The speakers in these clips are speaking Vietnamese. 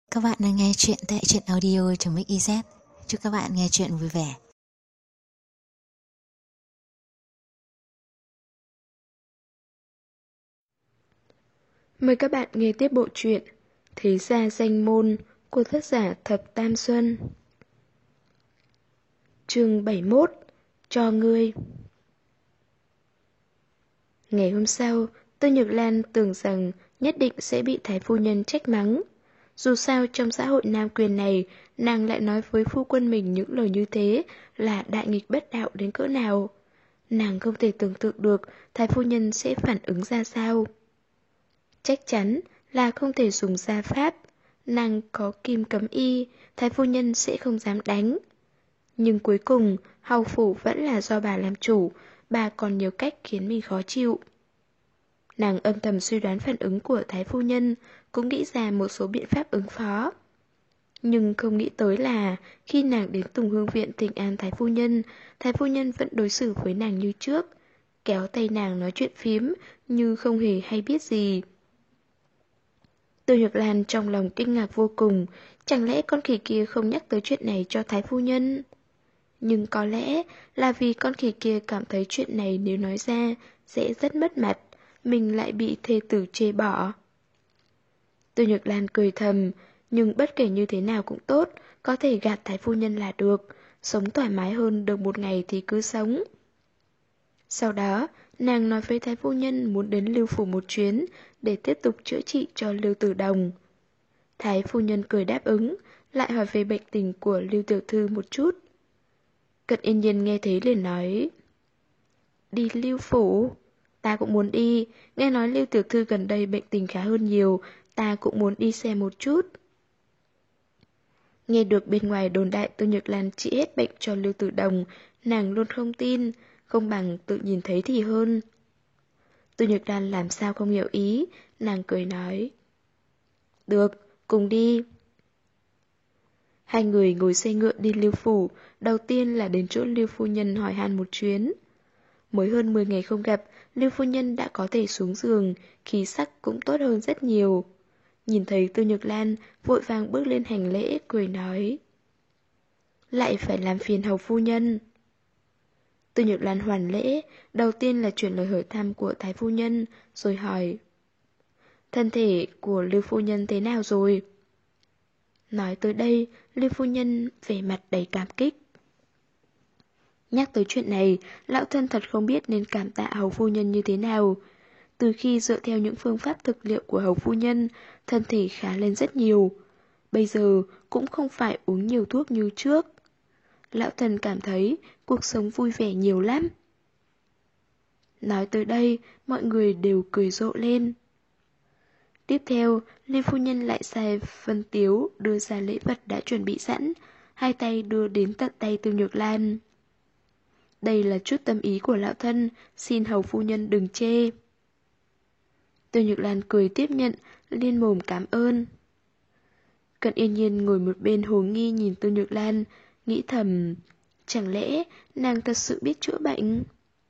Các bạn đang nghe chuyện tại truyện audio.mix.iz. Chúc các bạn nghe chuyện vui vẻ. Mời các bạn nghe tiếp bộ truyện Thế Gia Danh Môn của tác giả Thập Tam Xuân. Chương 71. Cho ngươi. Ngày hôm sau, Tư Nhược Lan tưởng rằng nhất định sẽ bị thái phu nhân trách mắng. Dù sao trong xã hội nam quyền này, nàng lại nói với phu quân mình những lời như thế là đại nghịch bất đạo đến cỡ nào. Nàng không thể tưởng tượng được thái phu nhân sẽ phản ứng ra sao. Chắc chắn là không thể dùng gia pháp. Nàng có kim cấm y, thái phu nhân sẽ không dám đánh. Nhưng cuối cùng, hầu phủ vẫn là do bà làm chủ, bà còn nhiều cách khiến mình khó chịu. Nàng âm thầm suy đoán phản ứng của thái phu nhân, cũng nghĩ ra một số biện pháp ứng phó. Nhưng không nghĩ tới là khi nàng đến Tùng Hương Viện thỉnh an thái phu nhân vẫn đối xử với nàng như trước, kéo tay nàng nói chuyện phiếm như không hề hay biết gì. Tô Nhược Lan trong lòng kinh ngạc vô cùng, chẳng lẽ con khỉ kia không nhắc tới chuyện này cho thái phu nhân? Nhưng có lẽ là vì con khỉ kia cảm thấy chuyện này nếu nói ra sẽ rất mất mặt, mình lại bị thê tử chê bỏ. Tô Nhược Lan cười thầm, nhưng bất kể như thế nào cũng tốt, có thể gạt thái phu nhân là được, sống thoải mái hơn được một ngày thì cứ sống. Sau đó, nàng nói với thái phu nhân muốn đến Lưu Phủ một chuyến để tiếp tục chữa trị cho Lưu Tử Đồng. Thái phu nhân cười đáp ứng, lại hỏi về bệnh tình của Lưu Tiểu Thư một chút. Cận Yên Nhiên nghe thế liền nói: Đi Lưu Phủ? Ta cũng muốn đi, nghe nói Lưu Tiểu Thư gần đây bệnh tình khá hơn nhiều, ta cũng muốn đi xem một chút. Nghe được bên ngoài đồn đại Tô Nhược Lan trị hết bệnh cho Lưu Tử Đồng, nàng luôn không tin, không bằng tự nhìn thấy thì hơn. Tô Nhược Lan làm sao không hiểu ý, nàng cười nói: Được, cùng đi. Hai người ngồi xe ngựa đi Lưu Phủ, đầu tiên là đến chỗ Lưu Phu Nhân hỏi han một chuyến. Mới hơn 10 ngày không gặp, Lưu Phu Nhân đã có thể xuống giường, khí sắc cũng tốt hơn rất nhiều. Nhìn thấy Tư Nhược Lan, vội vàng bước lên hành lễ, cười nói: Lại phải làm phiền hầu phu nhân. Tư Nhược Lan hoàn lễ, đầu tiên là chuyển lời hỏi thăm của thái phu nhân, rồi hỏi: Thân thể của Lưu Phu Nhân thế nào rồi? Nói tới đây, Lưu Phu Nhân vẻ mặt đầy cảm kích. Nhắc tới chuyện này, lão thân thật không biết nên cảm tạ hầu phu nhân như thế nào. Từ khi dựa theo những phương pháp thực liệu của hầu phu nhân, thân thể khá lên rất nhiều. Bây giờ cũng không phải uống nhiều thuốc như trước. Lão thân cảm thấy cuộc sống vui vẻ nhiều lắm. Nói tới đây, mọi người đều cười rộ lên. Tiếp theo, Lê Phu Nhân lại sai Vân Tiếu đưa ra lễ vật đã chuẩn bị sẵn, hai tay đưa đến tận tay Tư Nhược Lan. Đây là chút tâm ý của lão thân, xin hầu phu nhân đừng chê. Tư Nhược Lan cười tiếp nhận, liên mồm cảm ơn. Cận Yên Nhiên ngồi một bên hồ nghi nhìn Tư Nhược Lan, nghĩ thầm, chẳng lẽ nàng thật sự biết chữa bệnh?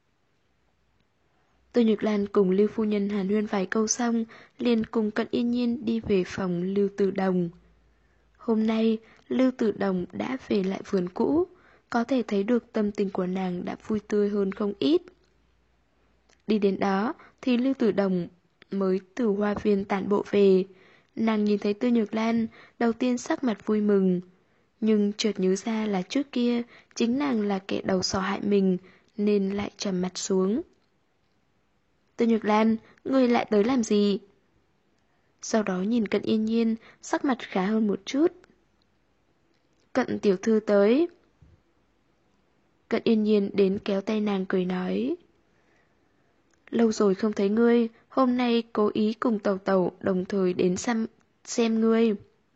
Tư Nhược Lan cùng Lưu Phu Nhân hàn huyên vài câu xong, liền cùng Cận Yên Nhiên đi về phòng Lưu Tử Đồng. Hôm nay, Lưu Tử Đồng đã về lại vườn cũ, có thể thấy được tâm tình của nàng đã vui tươi hơn không ít. Đi đến đó thì Lưu Tử Đồng mới từ hoa viên tản bộ về. Nàng nhìn thấy Tư Nhược Lan, đầu tiên sắc mặt vui mừng. Nhưng chợt nhớ ra là trước kia chính nàng là kẻ đầu sỏ hại mình, nên lại trầm mặt xuống. Tư Nhược Lan, ngươi lại tới làm gì? Sau đó nhìn Cận Yên Nhiên, sắc mặt khá hơn một chút. Cận tiểu thư tới. Cận Yên Nhiên đến kéo tay nàng cười nói: Lâu rồi không thấy ngươi, hôm nay cố ý cùng Tẩu Tẩu đồng thời đến xem ngươi.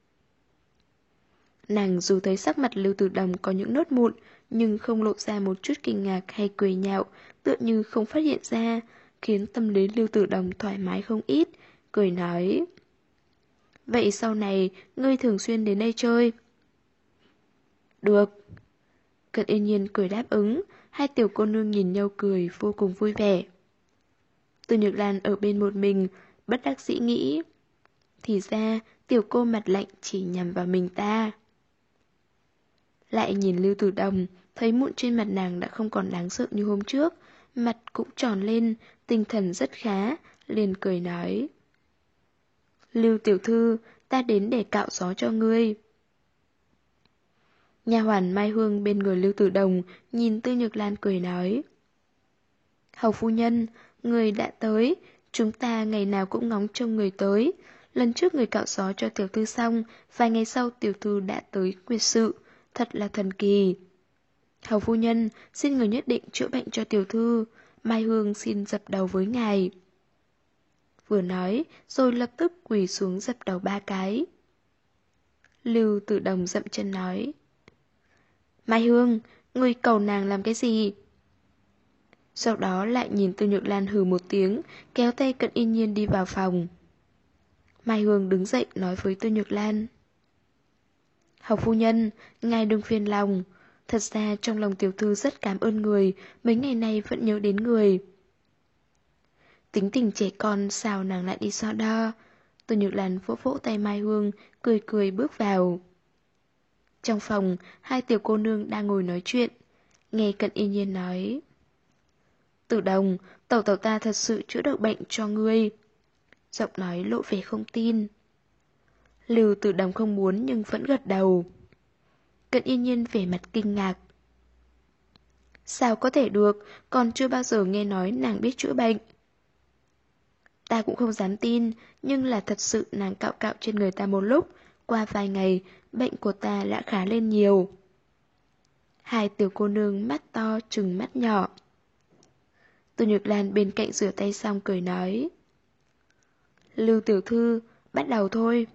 Nàng dù thấy sắc mặt Lưu Tử Đồng có những nốt mụn, nhưng không lộ ra một chút kinh ngạc hay cười nhạo, tựa như không phát hiện ra, khiến tâm lý Lưu Tử Đồng thoải mái không ít, cười nói: Vậy sau này, ngươi thường xuyên đến đây chơi? Được. Cận Yên Nhiên cười đáp ứng, hai tiểu cô nương nhìn nhau cười vô cùng vui vẻ. Tư Nhược Lan ở bên một mình, bất đắc dĩ nghĩ. Thì ra, Tiểu cô mặt lạnh chỉ nhằm vào mình ta. Lại nhìn Lưu Tử Đồng, thấy mụn trên mặt nàng đã không còn đáng sợ như hôm trước, mặt cũng tròn lên, tinh thần rất khá, liền cười nói. Lưu tiểu thư, ta đến để cạo gió cho ngươi. Nha hoàn Mai Hương bên người Lưu Tử Đồng nhìn Tư Nhược Lan cười nói. Hầu phu nhân, người đã tới, chúng ta ngày nào cũng ngóng trông người tới. Lần trước người cạo gió cho tiểu thư xong, vài ngày sau tiểu thư đã tới quyệt sự, thật là thần kỳ. Hầu phu nhân, xin người nhất định chữa bệnh cho tiểu thư, Mai Hương xin dập đầu với ngài. Vừa nói, rồi lập tức quỳ xuống dập đầu 3 cái. Lưu Tử Đồng dậm chân nói. Mai Hương, ngươi cầu nàng làm cái gì? Sau đó lại nhìn Tư Nhược Lan hừ một tiếng, kéo tay Cận Yên Nhiên đi vào phòng. Mai Hương đứng dậy nói với Tư Nhược Lan. Hầu phu nhân, ngài đừng phiền lòng. Thật ra trong lòng tiểu thư rất cảm ơn người, mấy ngày nay vẫn nhớ đến người. Tính tình trẻ con sao nàng lại đi so đo. Tư Nhược Lan vỗ vỗ tay Mai Hương, cười cười bước vào. Trong phòng, hai tiểu cô nương đang ngồi nói chuyện. Nghe Cận Yên Nhiên nói. Tử Đồng, tẩu tẩu ta thật sự chữa được bệnh cho ngươi. Giọng nói lộ vẻ không tin. Lưu Tử Đồng không muốn nhưng vẫn gật đầu. Cận Yên Nhiên vẻ mặt kinh ngạc. Sao có thể được, còn chưa bao giờ nghe nói nàng biết chữa bệnh. Ta cũng không dám tin, nhưng là thật sự nàng cạo cạo trên người ta một lúc, qua vài ngày, bệnh của ta đã khá lên nhiều. Hai tiểu cô nương mắt to trừng mắt nhỏ. Tư Nhược Lan bên cạnh rửa tay xong cười nói. Lưu tiểu thư, bắt đầu thôi.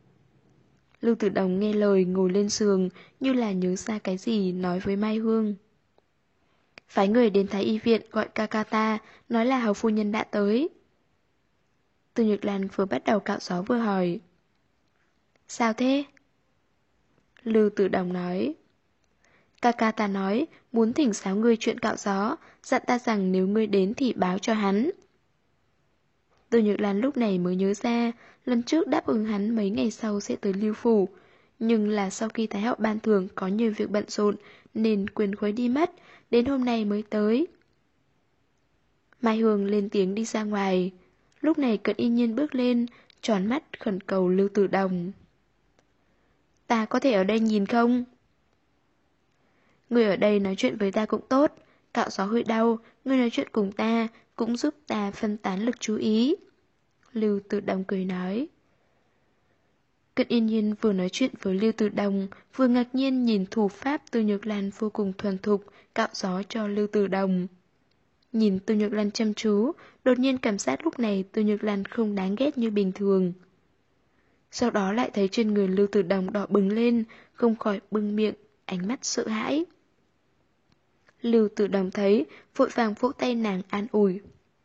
Lưu Tử Đồng nghe lời ngồi lên giường, như là nhớ ra cái gì nói với Mai Hương. Phái người đến Thái Y viện gọi ca ca ta, nói là hầu phu nhân đã tới. Tư Nhược Lan vừa bắt đầu cạo gió vừa hỏi. Sao thế? Lưu Tử Đồng nói. Ca ca ta nói, muốn thỉnh giáo ngươi chuyện cạo gió, dặn ta rằng nếu ngươi đến thì báo cho hắn. Tư Nhược Lan lúc này mới nhớ ra, lần trước đáp ứng hắn mấy ngày sau sẽ tới Lưu Phủ, nhưng là sau khi Thái hậu ban thưởng có nhiều việc bận rộn nên quên khuấy đi mất, đến hôm nay mới tới. Mai Hương lên tiếng đi ra ngoài, lúc này Cận Yên Nhiên bước lên, tròn mắt khẩn cầu Lưu Tử Đồng. Ta có thể ở đây nhìn không? Người ở đây nói chuyện với ta cũng tốt, cạo gió hơi đau, người nói chuyện cùng ta cũng giúp ta phân tán lực chú ý. Lưu Tử Đồng cười nói. Cận Yên Nhiên vừa nói chuyện với Lưu Tử Đồng, vừa ngạc nhiên nhìn thủ pháp Tư Nhược Lan vô cùng thuần thục, cạo gió cho Lưu Tử Đồng. Nhìn Tư Nhược Lan chăm chú, đột nhiên cảm giác lúc này Tư Nhược Lan không đáng ghét như bình thường. Sau đó lại thấy trên người Lưu Tử Đồng đỏ bừng lên, không khỏi bưng miệng, ánh mắt sợ hãi. Lưu Tử Đồng thấy, vội vàng vỗ tay nàng an ủi.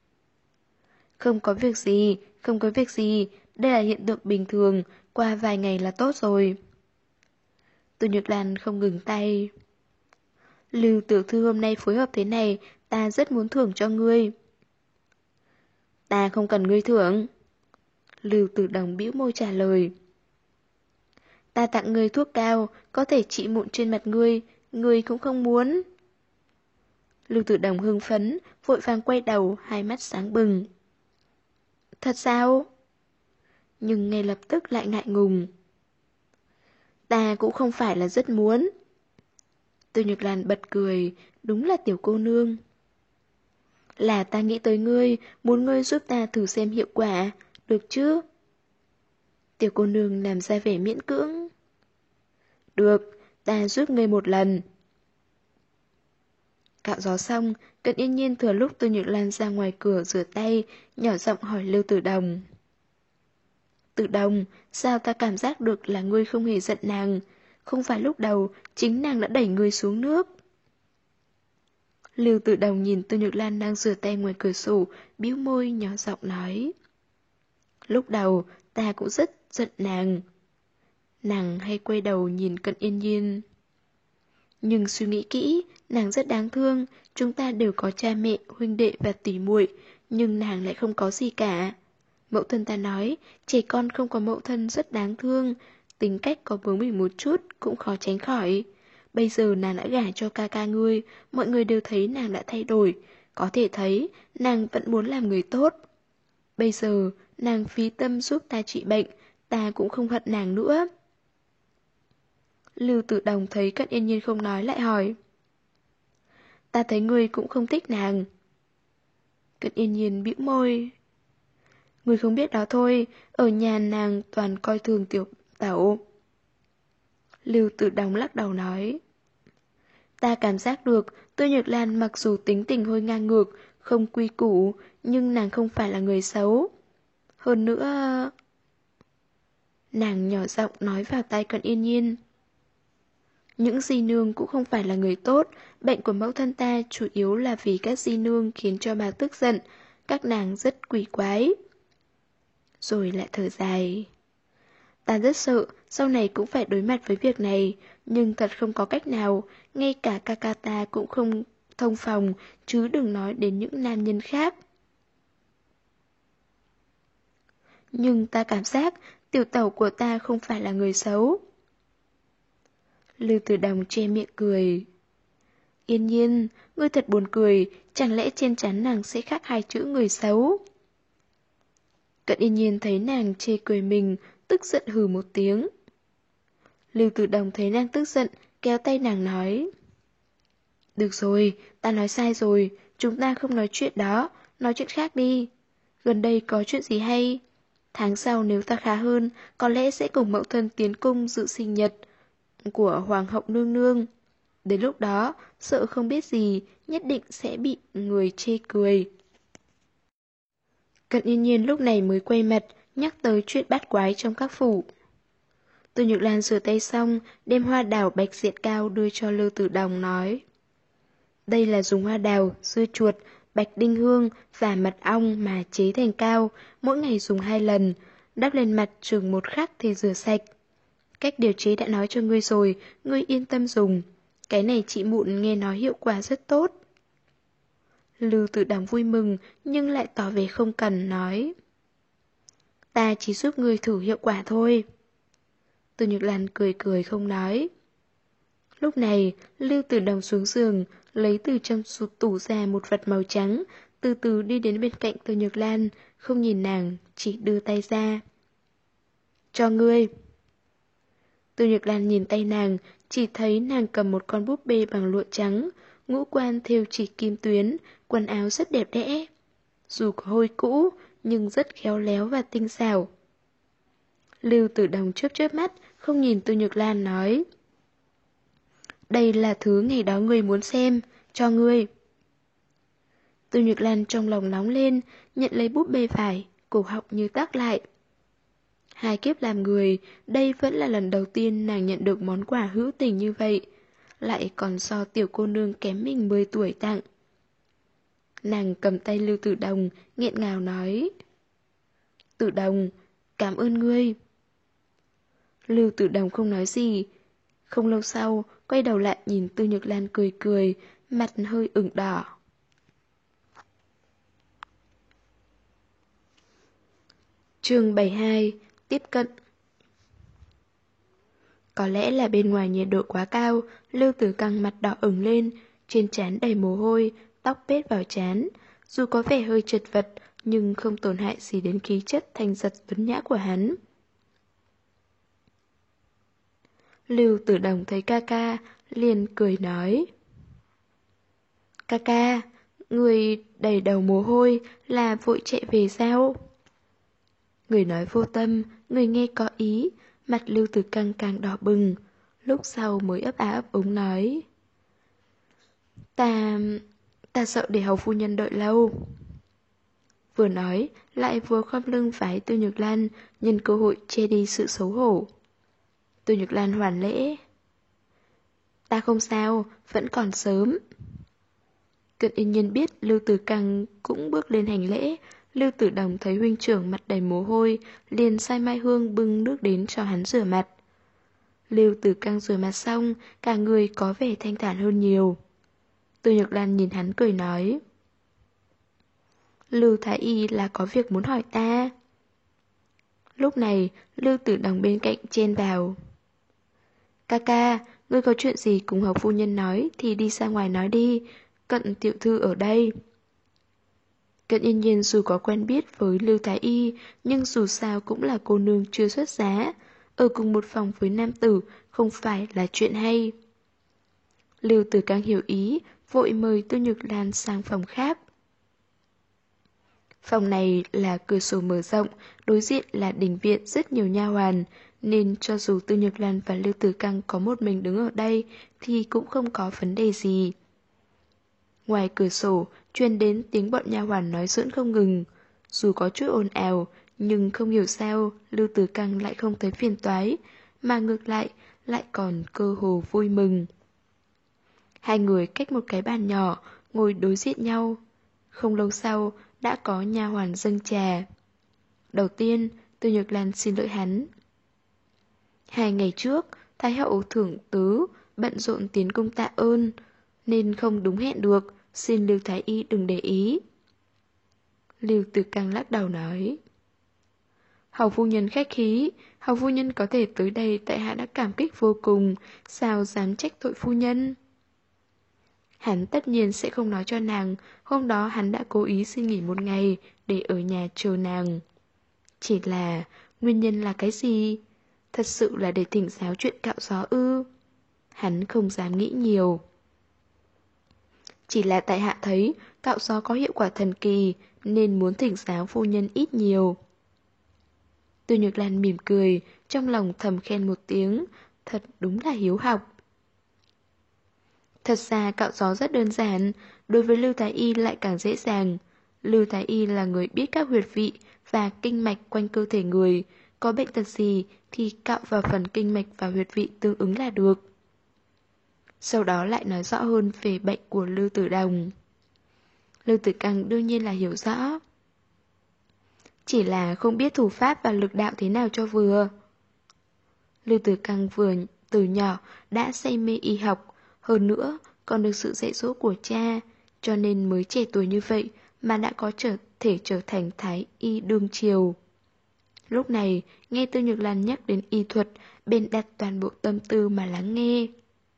Không có việc gì, không có việc gì, đây là hiện tượng bình thường, qua vài ngày là tốt rồi. Tư Nhược Lan không ngừng tay. Lưu tiểu thư hôm nay phối hợp thế này, ta rất muốn thưởng cho ngươi. Ta không cần ngươi thưởng. Lưu Tử Đồng bĩu môi trả lời. Ta tặng ngươi thuốc cao, có thể trị mụn trên mặt ngươi cũng không muốn. Lưu Tử Đồng hưng phấn, vội vàng quay đầu, hai mắt sáng bừng. Thật sao? Nhưng ngay lập tức lại ngại ngùng. Ta cũng không phải là rất muốn. Tư Nhược Lan bật cười, đúng là tiểu cô nương. Là ta nghĩ tới ngươi, muốn ngươi giúp ta thử xem hiệu quả, được chứ? Tiểu cô nương làm ra vẻ miễn cưỡng. Được, ta giúp ngươi một lần. Cạo gió xong, Cận Yên Nhiên thừa lúc Tư Nhược Lan ra ngoài cửa rửa tay, nhỏ giọng hỏi Lưu Tử Đồng. Tử Đồng, sao ta cảm giác được là ngươi không hề giận nàng? Không phải lúc đầu, chính nàng đã đẩy ngươi xuống nước. Lưu Tử Đồng nhìn Tư Nhược Lan đang rửa tay ngoài cửa sổ, bĩu môi nhỏ giọng nói. Lúc đầu, ta cũng rất giận nàng. Nàng hay quay đầu nhìn Cận Yên Nhiên. Nhưng suy nghĩ kỹ, nàng rất đáng thương, chúng ta đều có cha mẹ, huynh đệ và tỉ muội, nhưng nàng lại không có gì cả. Mẫu thân ta nói, trẻ con không có mẫu thân rất đáng thương, tính cách có bướng bỉnh một chút cũng khó tránh khỏi. Bây giờ nàng đã gả cho ca ca ngươi, mọi người đều thấy nàng đã thay đổi, có thể thấy nàng vẫn muốn làm người tốt. Bây giờ nàng phí tâm giúp ta trị bệnh, ta cũng không hận nàng nữa. Lưu Tử Đồng thấy Cận Yên Nhiên không nói lại hỏi. Ta thấy ngươi cũng không thích nàng. Cận Yên Nhiên bĩu môi. Ngươi không biết đó thôi, ở nhà nàng toàn coi thường tiểu tẩu. Lưu Tử Đồng lắc đầu nói. Ta cảm giác được Tư Nhược Lan mặc dù tính tình hơi ngang ngược, không quy củ, nhưng nàng không phải là người xấu. Hơn nữa... Nàng nhỏ giọng nói vào tai Cận Yên Nhiên. Những di nương cũng không phải là người tốt, bệnh của mẫu thân ta chủ yếu là vì các di nương khiến cho bà tức giận, các nàng rất quỷ quái. Rồi lại thở dài. Ta rất sợ, sau này cũng phải đối mặt với việc này, nhưng thật không có cách nào, ngay cả ca ca ta cũng không thông phòng, chứ đừng nói đến những nam nhân khác. Nhưng ta cảm giác tiểu tẩu của ta không phải là người xấu. Lưu Tử Đồng che miệng cười. Yên Nhiên, ngươi thật buồn cười, chẳng lẽ trên trán nàng sẽ khắc hai chữ người xấu? Cận Yên Nhiên thấy nàng chê cười mình, tức giận hừ một tiếng. Lưu Tử Đồng thấy nàng tức giận, kéo tay nàng nói. Được rồi, ta nói sai rồi, chúng ta không nói chuyện đó, nói chuyện khác đi. Gần đây có chuyện gì hay? Tháng sau nếu ta khá hơn, có lẽ sẽ cùng mẫu thân tiến cung dự sinh nhật của Hoàng hậu nương nương. Đến lúc đó, sợ không biết gì, nhất định sẽ bị người chê cười. Cận Yên Nhiên lúc này mới quay mặt, nhắc tới chuyện bát quái trong các phủ. Từ Nhược Lan rửa tay xong, đem hoa đào bạch diện cao đưa cho Lưu Tử Đồng nói. Đây là dùng hoa đào, dưa chuột, bạch đinh hương và mật ong mà chế thành cao, mỗi ngày dùng 2 lần, đắp lên mặt chừng 1 khắc thì rửa sạch. Cách điều chế đã nói cho ngươi rồi, ngươi yên tâm dùng. Cái này chị Mụn nghe nói hiệu quả rất tốt. Lưu Tử Đồng vui mừng nhưng lại tỏ vẻ không cần nói. Ta chỉ giúp ngươi thử hiệu quả thôi. Từ Nhược Lan cười cười không nói. Lúc này, Lưu Tử Đồng xuống giường, lấy từ trong tủ ra một vật màu trắng, từ từ đi đến bên cạnh Từ Nhược Lan, không nhìn nàng, chỉ đưa tay ra. Cho ngươi. Từ Nhược Lan nhìn tay nàng, chỉ thấy nàng cầm một con búp bê bằng lụa trắng, ngũ quan thêu chỉ kim tuyến, quần áo rất đẹp đẽ. Dù có hôi cũ, nhưng rất khéo léo và tinh xảo. Lưu Tử Đồng chớp mắt, không nhìn Từ Nhược Lan nói. Đây là thứ ngày đó ngươi muốn xem, cho ngươi. Từ Nhược Lan trong lòng nóng lên, nhận lấy búp bê vải, cổ họng như tắc lại. 2 kiếp làm người, đây vẫn là lần đầu tiên nàng nhận được món quà hữu tình như vậy, lại còn do tiểu cô nương kém mình 10 tuổi tặng. Nàng cầm tay Lưu Tử Đồng, nghẹn ngào nói. Tử Đồng, cảm ơn ngươi. Lưu Tử Đồng không nói gì. Không lâu sau, quay đầu lại nhìn Tư Nhược Lan cười cười, mặt hơi ửng đỏ. Chương 72, tiếp cận. Có lẽ là bên ngoài nhiệt độ quá cao, Lưu Tử Căng mặt đỏ ửng lên, trên trán đầy mồ hôi, tóc bết vào trán. Dù có vẻ hơi chật vật, nhưng không tổn hại gì đến khí chất thanh giật tuấn nhã của hắn. Lưu Tử Đồng thấy ca ca, liền cười nói. Ca ca, người đầy đầu mồ hôi là vội chạy về sao? Người nói vô tâm, người nghe có ý, mặt Lưu Tử Căng càng đỏ bừng. Lúc sau mới ấp á ấp úng nói. Ta sợ để hầu phu nhân đợi lâu. Vừa nói, lại vừa khom lưng vái Tư Nhược Lan, nhân cơ hội che đi sự xấu hổ. Tư Nhược Lan hoàn lễ. Ta không sao, vẫn còn sớm. Cận Yên Nhiên biết Lưu Tử Căng cũng bước lên hành lễ. Lưu Tử Đồng thấy huynh trưởng mặt đầy mồ hôi, liền sai Mai Hương bưng nước đến cho hắn rửa mặt. Lưu Tử Căng rửa mặt xong, cả người có vẻ thanh thản hơn nhiều. Tư Nhược Lan nhìn hắn cười nói. Lưu Thái Y là có việc muốn hỏi ta. Lúc này, Lưu Tử Đồng bên cạnh chen vào. Ca ca, ngươi có chuyện gì cùng Hầu phu nhân nói thì đi ra ngoài nói đi, Cận tiểu thư ở đây. Cận Yên Nhiên dù có quen biết với Lưu Thái Y, nhưng dù sao cũng là cô nương chưa xuất giá, ở cùng một phòng với nam tử không phải là chuyện hay. Lưu Tử Cang hiểu ý, vội mời Tư Nhược Lan sang phòng khác. Phòng này là cửa sổ mở rộng, đối diện là đình viện rất nhiều nha hoàn, nên cho dù Tư Nhược Lan và Lưu Tử Cang có một mình đứng ở đây thì cũng không có vấn đề gì. Ngoài cửa sổ, truyền đến tiếng bọn nha hoàn nói giỡn không ngừng. Dù có chút ồn ào, nhưng không hiểu sao Lưu Tử Cang lại không thấy phiền toái, mà ngược lại còn cơ hồ vui mừng. Hai người cách một cái bàn nhỏ, ngồi đối diện nhau. Không lâu sau, đã có nha hoàn dâng trà. Đầu tiên, Tư Nhược Lan xin lỗi hắn. 2 ngày trước, Thái hậu thưởng tứ, bận rộn tiến cung tạ ơn, nên không đúng hẹn được, xin Lưu Thái Y đừng để ý. Lưu Tử Cang lắc đầu nói. Hầu phu nhân khách khí, hầu phu nhân có thể tới đây tại hạ đã cảm kích vô cùng, sao dám trách tội phu nhân. Hắn tất nhiên sẽ không nói cho nàng, hôm đó hắn đã cố ý xin nghỉ 1 ngày để ở nhà chờ nàng. Chỉ là, nguyên nhân là cái gì? Thật sự là để thỉnh giáo chuyện cạo gió ư? Hắn không dám nghĩ nhiều. Chỉ là tại hạ thấy cạo gió có hiệu quả thần kỳ, nên muốn thỉnh giáo phu nhân ít nhiều. Tư Nhược Lan mỉm cười, trong lòng thầm khen một tiếng, thật đúng là hiếu học. Thật ra cạo gió rất đơn giản, đối với Lưu Thái Y lại càng dễ dàng. Lưu Thái Y là người biết các huyệt vị và kinh mạch quanh cơ thể người, có bệnh tật gì thì cạo vào phần kinh mạch và huyệt vị tương ứng là được. Sau đó lại nói rõ hơn về bệnh của Lưu Tử Đồng. Lưu Tử Cang đương nhiên là hiểu rõ. Chỉ là không biết thủ pháp và lực đạo thế nào cho vừa. Lưu Tử Cang vừa từ nhỏ đã say mê y học, hơn nữa còn được sự dạy dỗ của cha, cho nên mới trẻ tuổi như vậy mà đã có thể trở thành thái y đương triều. Lúc này, nghe Tư Nhược Lan nhắc đến y thuật, bèn đặt toàn bộ tâm tư mà lắng nghe.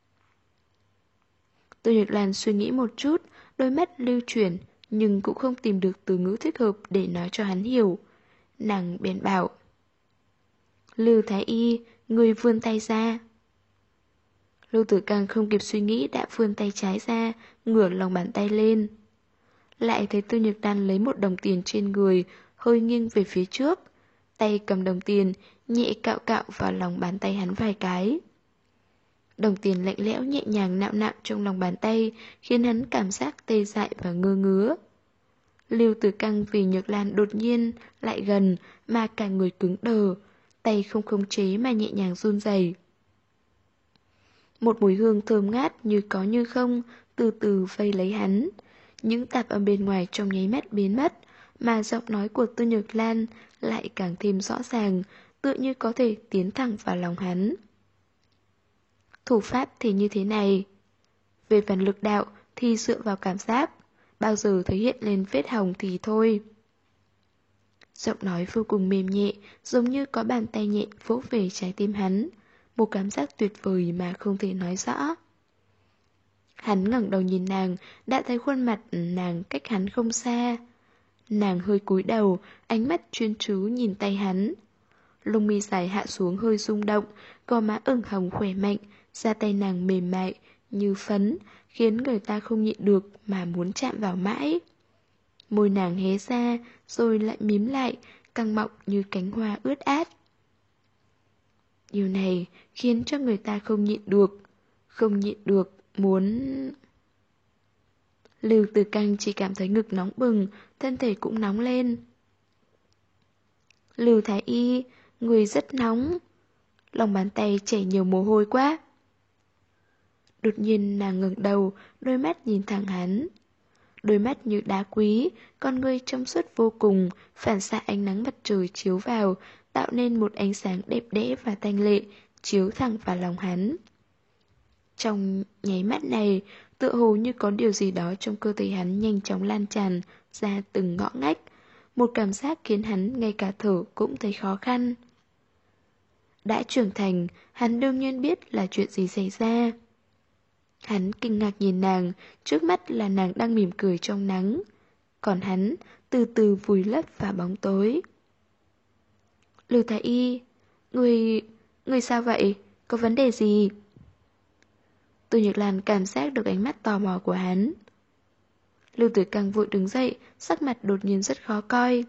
Tư Nhược Lan suy nghĩ một chút, đôi mắt lưu chuyển, nhưng cũng không tìm được từ ngữ thích hợp để nói cho hắn hiểu. Nàng bèn bảo. Lưu Thái Y, người vươn tay ra. Lưu Tử Cang không kịp suy nghĩ đã vươn tay trái ra, ngửa lòng bàn tay lên. Lại thấy Tư Nhược Lan lấy một đồng tiền trên người, hơi nghiêng về phía trước. Tay cầm đồng tiền, nhẹ cạo cạo vào lòng bàn tay hắn vài cái. Đồng tiền lạnh lẽo nhẹ nhàng nạo nạo trong lòng bàn tay, khiến hắn cảm giác tê dại và ngơ ngứa. Lưu Tử Cang vì Nhược Lan đột nhiên lại gần mà cả người cứng đờ, tay không khống chế mà nhẹ nhàng run rẩy. Một mùi hương thơm ngát như có như không từ từ vây lấy hắn. Những tạp âm bên ngoài trong nháy mắt biến mất, mà giọng nói của Tư Nhược Lan lại càng thêm rõ ràng, tựa như có thể tiến thẳng vào lòng hắn. Thủ pháp thì như thế này. Về phần lực đạo thì dựa vào cảm giác, bao giờ thấy hiện lên vết hồng thì thôi. Giọng nói vô cùng mềm nhẹ, giống như có bàn tay nhẹ vỗ về trái tim hắn. Một cảm giác tuyệt vời mà không thể nói rõ. Hắn ngẩng đầu nhìn nàng, đã thấy khuôn mặt nàng cách hắn không xa. Nàng hơi cúi đầu, ánh mắt chuyên chú nhìn tay hắn. Lông mi dài hạ xuống hơi rung động, gò má ửng hồng khỏe mạnh, da tay nàng mềm mại, như phấn, khiến người ta không nhịn được mà muốn chạm vào mãi. Môi nàng hé ra, rồi lại mím lại, căng mọng như cánh hoa ướt át. Điều này khiến cho người ta không nhịn được, muốn... Lưu Tử Cang chỉ cảm thấy ngực nóng bừng, thân thể cũng nóng lên. Lưu Thái Y, người rất nóng. Lòng bàn tay chảy nhiều mồ hôi quá. Đột nhiên nàng ngẩng đầu, đôi mắt nhìn thẳng hắn. Đôi mắt như đá quý, con ngươi trong suốt vô cùng, phản xạ ánh nắng mặt trời chiếu vào, tạo nên một ánh sáng đẹp đẽ và thanh lệ, chiếu thẳng vào lòng hắn. Trong nháy mắt này, tựa hồ như có điều gì đó trong cơ thể hắn nhanh chóng lan tràn ra từng ngõ ngách. một cảm giác khiến hắn ngay cả thở cũng thấy khó khăn. Đã trưởng thành, hắn đương nhiên biết là chuyện gì xảy ra. Hắn kinh ngạc nhìn nàng, trước mắt là nàng đang mỉm cười trong nắng. Còn hắn từ từ vùi lấp vào bóng tối. Lưu Thái Y, người sao vậy? Có vấn đề gì? Tô Nhược Lan cảm giác được ánh mắt tò mò của hắn. Lưu Tử Căng vội đứng dậy, sắc mặt đột nhiên rất khó coi.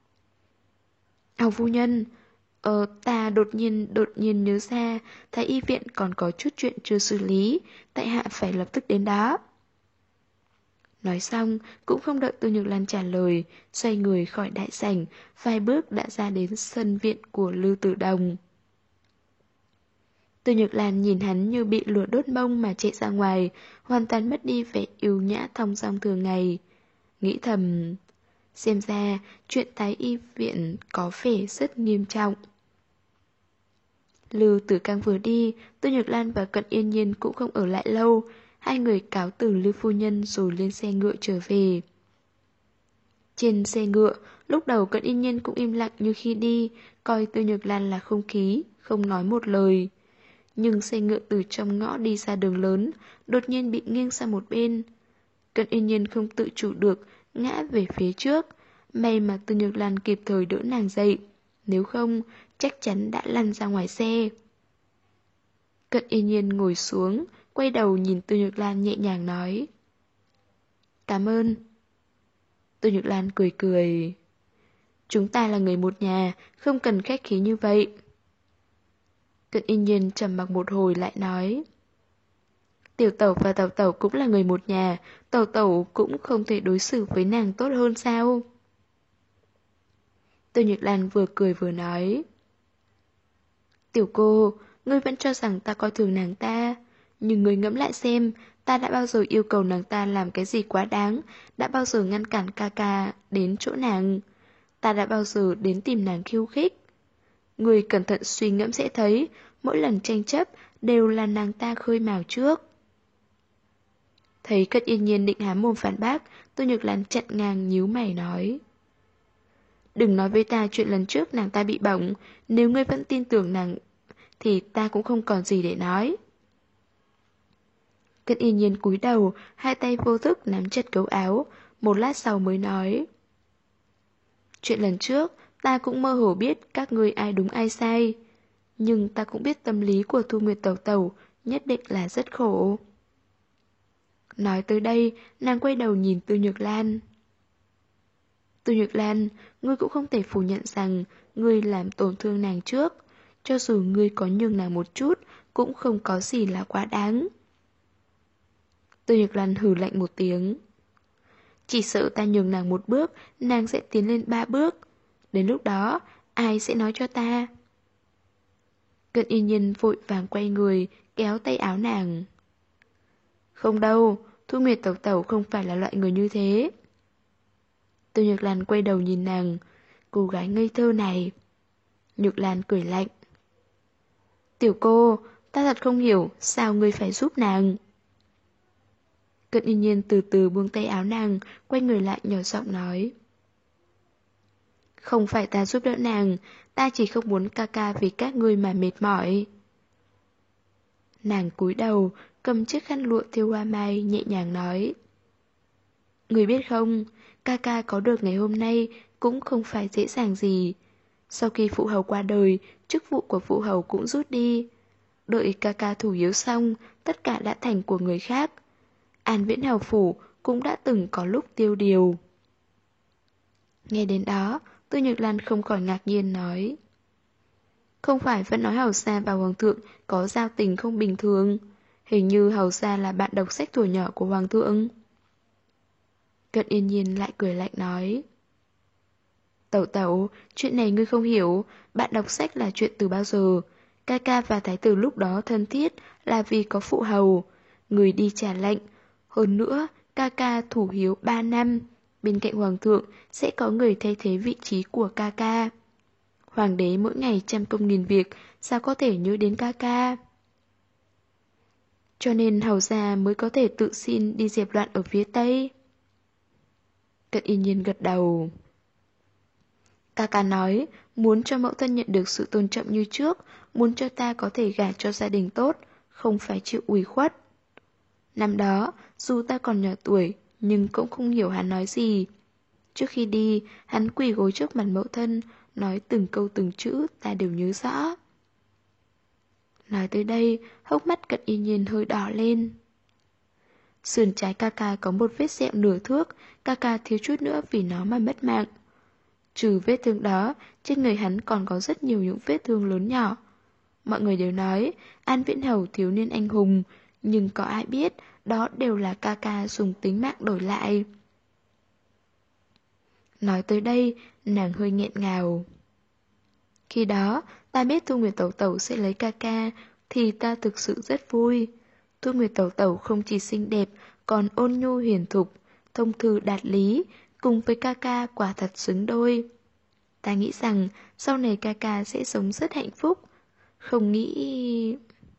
Phu nhân, ta đột nhiên nhớ ra, Thái Y viện còn có chút chuyện chưa xử lý, tại hạ phải lập tức đến đó. Nói xong, cũng không đợi Tô Nhược Lan trả lời, xoay người khỏi đại sảnh, vài bước đã ra đến sân viện của Lưu Tử Đồng. Tô Nhược Lan nhìn hắn như bị lửa đốt mông mà chạy ra ngoài, hoàn toàn mất đi vẻ yêu nhã thong dong thường ngày. Nghĩ thầm, xem ra chuyện Thái Y viện có vẻ rất nghiêm trọng. Lưu Tử Cang vừa đi, Tô Nhược Lan và Cận Yên Nhiên cũng không ở lại lâu. Hai người cáo từ Lưu phu nhân rồi lên xe ngựa trở về. Trên xe ngựa, lúc đầu Cận Yên Nhiên cũng im lặng như khi đi, coi Tô Nhược Lan là không khí, không nói một lời. Nhưng xe ngựa từ trong ngõ đi ra đường lớn, đột nhiên bị nghiêng sang một bên. Cận Yên Nhiên không tự chủ được, ngã về phía trước. May mà Tô Nhược Lan kịp thời đỡ nàng dậy, nếu không, chắc chắn đã lăn ra ngoài xe. Cận Yên Nhiên ngồi xuống, quay đầu nhìn Tô Nhược Lan nhẹ nhàng nói. Cảm ơn. Tô Nhược Lan cười cười. Chúng ta là người một nhà, không cần khách khí như vậy. Cận Yên Nhiên trầm mặc một hồi lại nói. Tiểu Tẩu và Tẩu Tẩu cũng là người một nhà, Tẩu Tẩu cũng không thể đối xử với nàng tốt hơn sao? Tô Nhược Lan vừa cười vừa nói. Tiểu cô, ngươi vẫn cho rằng ta coi thường nàng ta, nhưng ngươi ngẫm lại xem, ta đã bao giờ yêu cầu nàng ta làm cái gì quá đáng, đã bao giờ ngăn cản ca ca đến chỗ nàng, ta đã bao giờ đến tìm nàng khiêu khích. Ngươi cẩn thận suy ngẫm sẽ thấy, mỗi lần tranh chấp đều là nàng ta khơi mào trước. Thấy Cận Yên Nhiên định há mồm phản bác, Tô Nhược Lan chặn ngang nhíu mày nói. Đừng nói với ta chuyện lần trước nàng ta bị bỏng, nếu ngươi vẫn tin tưởng nàng thì ta cũng không còn gì để nói. Cận Yên Nhiên cúi đầu, hai tay vô thức nắm chặt gấu áo, một lát sau mới nói. Chuyện lần trước, ta cũng mơ hồ biết các ngươi ai đúng ai sai, nhưng ta cũng biết tâm lý của Thu Nguyệt Tẩu Tẩu nhất định là rất khổ. Nói tới đây, nàng quay đầu nhìn Tư Nhược Lan. Tư Nhược Lan, ngươi cũng không thể phủ nhận rằng ngươi làm tổn thương nàng trước. Cho dù ngươi có nhường nàng một chút, cũng không có gì là quá đáng. Tư Nhược Lan hừ lạnh một tiếng. Chỉ sợ ta nhường nàng một bước, nàng sẽ tiến lên 3 bước. Đến lúc đó, ai sẽ nói cho ta? Cận Yên Nhiên vội vàng quay người, kéo tay áo nàng. Không đâu, Thu Nguyệt Tẩu Tẩu không phải là loại người như thế. Tô Nhược Lan quay đầu nhìn nàng, cô gái ngây thơ này. Nhược Lan cười lạnh. Tiểu cô, ta thật không hiểu sao ngươi phải giúp nàng. Cận Yên Nhiên từ từ buông tay áo nàng, quay người lại nhỏ giọng nói. Không phải ta giúp đỡ nàng, ta chỉ không muốn ca ca vì các ngươi mà mệt mỏi. Nàng cúi đầu, cầm chiếc khăn lụa thêu hoa mai nhẹ nhàng nói. Người biết không, ca ca có được ngày hôm nay cũng không phải dễ dàng gì. Sau khi phụ hầu qua đời, chức vụ của phụ hầu cũng rút đi. Đợi ca ca thủ yếu xong, tất cả đã thành của người khác. An Viễn Hầu Phủ cũng đã từng có lúc tiêu điều. Nghe đến đó, Tư Nhược Lan không khỏi ngạc nhiên nói. Không phải vẫn nói Hầu Gia và Hoàng thượng có giao tình không bình thường. Hình như Hầu Gia là bạn đọc sách thuở nhỏ của Hoàng thượng. Cận Yên Nhiên lại cười lạnh nói. Tẩu tẩu, chuyện này ngươi không hiểu, bạn đọc sách là chuyện từ bao giờ. Ca ca và thái tử lúc đó thân thiết là vì có phụ hầu. Người đi trả lệnh. Hơn nữa, ca ca thủ hiếu 3 năm. Bên cạnh hoàng thượng sẽ có người thay thế vị trí của ca ca. Hoàng đế mỗi ngày trăm công nghìn việc, sao có thể nhớ đến ca ca? Cho nên hầu gia mới có thể tự xin đi dẹp loạn ở phía Tây. Cận Yên Nhiên gật đầu. Ca nói, muốn cho mẫu thân nhận được sự tôn trọng như trước, muốn cho ta có thể gả cho gia đình tốt, không phải chịu ủy khuất. Năm đó, dù ta còn nhỏ tuổi, nhưng cũng không hiểu hắn nói gì. Trước khi đi, hắn quỳ gối trước mặt mẫu thân, nói từng câu từng chữ ta đều nhớ rõ. Nói tới đây, hốc mắt Cận Yên Nhiên hơi đỏ lên. Sườn trái Ca có một vết sẹo nửa thước, Ca thiếu chút nữa vì nó mà mất mạng. Trừ vết thương đó, trên người hắn còn có rất nhiều những vết thương lớn nhỏ. Mọi người đều nói, An Viễn Hầu thiếu niên anh hùng, nhưng có ai biết đó đều là Ca dùng tính mạng đổi lại. Nói tới đây, nàng hơi nghẹn ngào. Khi đó, ta biết Thu Nguyệt Tẩu Tẩu sẽ lấy Ca, thì ta thực sự rất vui. Thu Nguyệt Tẩu Tẩu không chỉ xinh đẹp, còn ôn nhu hiền thục, thông thư đạt lý, cùng với Ca quả thật xứng đôi. Ta nghĩ rằng sau này Ca sẽ sống rất hạnh phúc. Không nghĩ...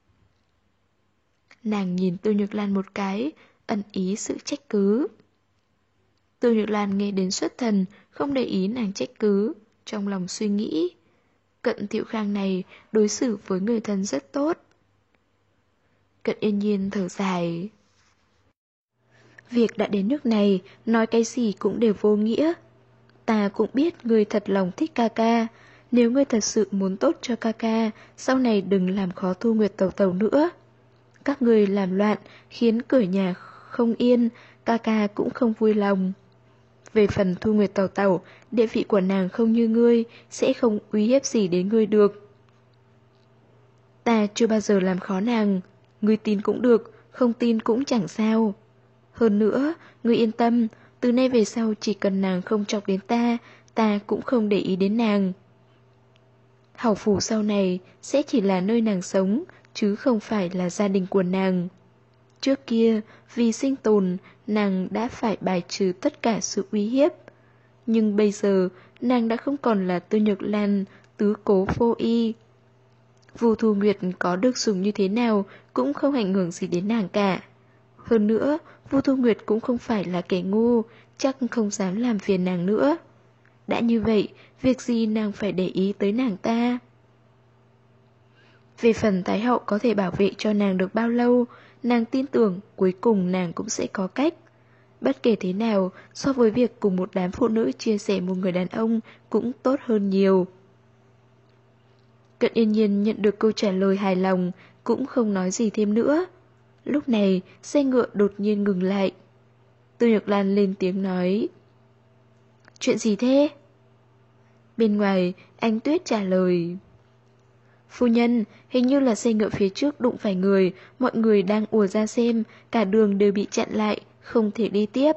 Nàng nhìn Tiêu Nhược Lan một cái, ẩn ý sự trách cứ. Tiêu Nhược Lan nghe đến xuất thần, không để ý nàng trách cứ, trong lòng suy nghĩ. Cận Thiệu Khang này đối xử với người thân rất tốt. Cận Yên Nhiên thở dài. Việc đã đến nước này, nói cái gì cũng đều vô nghĩa. Ta cũng biết ngươi thật lòng thích Ca, nếu ngươi thật sự muốn tốt cho Ca, sau này đừng làm khó Thu Nguyệt Tẩu Tẩu nữa. Các ngươi làm loạn, khiến cửa nhà không yên, Ca cũng không vui lòng. Về phần Thu Nguyệt Tẩu Tẩu, địa vị của nàng không như ngươi, sẽ không uy hiếp gì đến ngươi được. Ta chưa bao giờ làm khó nàng, ngươi tin cũng được, không tin cũng chẳng sao. Hơn nữa, ngươi yên tâm, từ nay về sau chỉ cần nàng không chọc đến ta cũng không để ý đến nàng. Hảo phủ sau này sẽ chỉ là nơi nàng sống, chứ không phải là gia đình của nàng. Trước kia, vì sinh tồn, nàng đã phải bài trừ tất cả sự uy hiếp. Nhưng bây giờ, nàng đã không còn là Tư Nhược Lan, tứ cố vô y. Vu Thu Nguyệt có được sủng như thế nào cũng không ảnh hưởng gì đến nàng cả. Hơn nữa, Vu Thu Nguyệt cũng không phải là kẻ ngu, chắc không dám làm phiền nàng nữa. Đã như vậy, việc gì nàng phải để ý tới nàng ta? Về phần Thái Hậu có thể bảo vệ cho nàng được bao lâu, nàng tin tưởng cuối cùng nàng cũng sẽ có cách. Bất kể thế nào, so với việc cùng một đám phụ nữ chia sẻ một người đàn ông cũng tốt hơn nhiều. Cận Yên Nhiên nhận được câu trả lời hài lòng, cũng không nói gì thêm nữa. Lúc này, xe ngựa đột nhiên ngừng lại. Tư Nhược Lan lên tiếng nói. Chuyện gì thế? Bên ngoài, Anh Tuyết trả lời. Phu nhân, hình như là xe ngựa phía trước đụng phải người, mọi người đang ùa ra xem, cả đường đều bị chặn lại, không thể đi tiếp.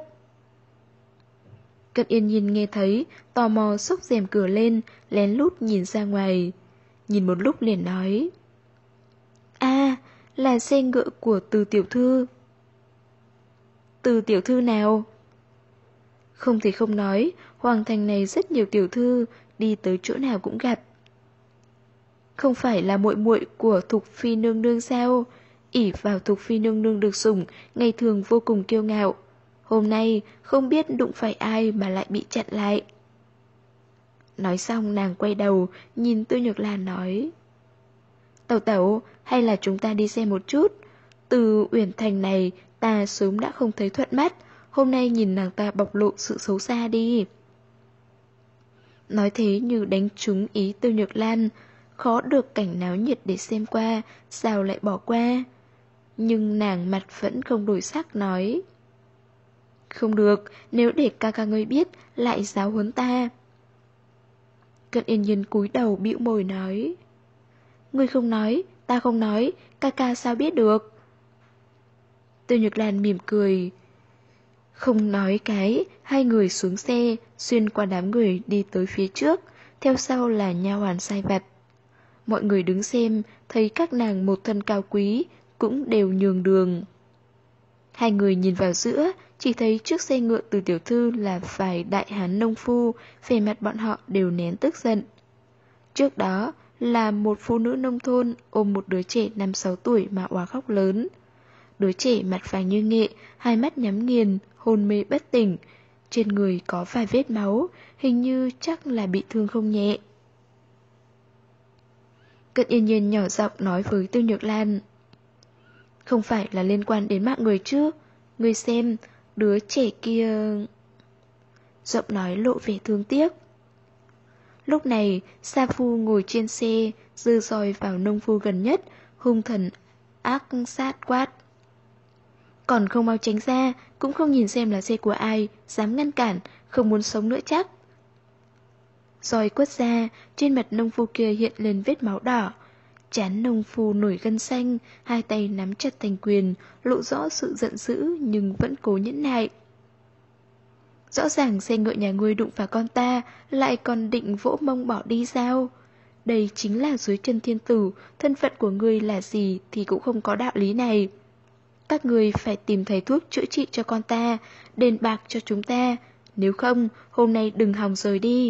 Cận Yên Nhiên nghe thấy, tò mò xốc rèm cửa lên, lén lút nhìn ra ngoài. Nhìn một lúc liền nói. À, là xe ngựa của Từ tiểu thư. Từ tiểu thư nào? Không thể không nói, Hoàng thành này rất nhiều tiểu thư, đi tới chỗ nào cũng gặp. Không phải là muội muội của Thục Phi nương nương sao? Ỷ vào Thục Phi nương nương được sủng, ngày thường vô cùng kiêu ngạo. Hôm nay không biết đụng phải ai mà lại bị chặn lại. Nói xong nàng quay đầu, nhìn Tư Nhược Lan nói. Tẩu tẩu, hay là chúng ta đi xem một chút? Từ Uyển Thành này ta sớm đã không thấy thuận mắt, hôm nay nhìn nàng ta bộc lộ sự xấu xa đi. Nói thế như đánh trúng ý Tư Nhược Lan, khó được cảnh náo nhiệt để xem qua, sao lại bỏ qua. Nhưng nàng mặt vẫn không đổi sắc nói. Không được, nếu để ca ngươi biết, lại giáo huấn ta. Cận Yên Nhiên cúi đầu bĩu môi nói. Ngươi không nói, ta không nói, ca sao biết được. Tư Nhược Lan mỉm cười. Không nói cái, hai người xuống xe, xuyên qua đám người đi tới phía trước, theo sau là nha hoàn sai vặt. Mọi người đứng xem, thấy các nàng một thân cao quý, cũng đều nhường đường. Hai người nhìn vào giữa, chỉ thấy trước xe ngựa Từ tiểu thư là vài đại hán nông phu, vẻ mặt bọn họ đều nén tức giận. Trước đó là một phụ nữ nông thôn ôm một đứa trẻ 5-6 tuổi mà oá khóc lớn. Đứa trẻ mặt vàng như nghệ, hai mắt nhắm nghiền, hôn mê bất tỉnh. trên người có vài vết máu, hình như chắc là bị thương không nhẹ. Cận Yên Nhiên nhỏ giọng nói với Tiêu Nhược Lan. Không phải là liên quan đến mạng người chứ? Người xem, đứa trẻ kia... Giọng nói lộ vẻ thương tiếc. Lúc này, Sa Phu ngồi trên xe, giơ roi vào nông phu gần nhất, hung thần ác sát quát. Còn không mau tránh ra, cũng không nhìn xem là xe của ai, dám ngăn cản, không muốn sống nữa chắc. Roi quất ra, trên mặt nông phu kia hiện lên vết máu đỏ. Trán nông phu nổi gân xanh, hai tay nắm chặt thành quyền, lộ rõ sự giận dữ nhưng vẫn cố nhẫn nại. Rõ ràng xe ngựa nhà ngươi đụng vào con ta, lại còn định vỗ mông bỏ đi sao? Đây chính là dưới chân thiên tử, thân phận của ngươi là gì thì cũng không có đạo lý này. Các ngươi phải tìm thầy thuốc chữa trị cho con ta, đền bạc cho chúng ta, nếu không, hôm nay đừng hòng rời đi.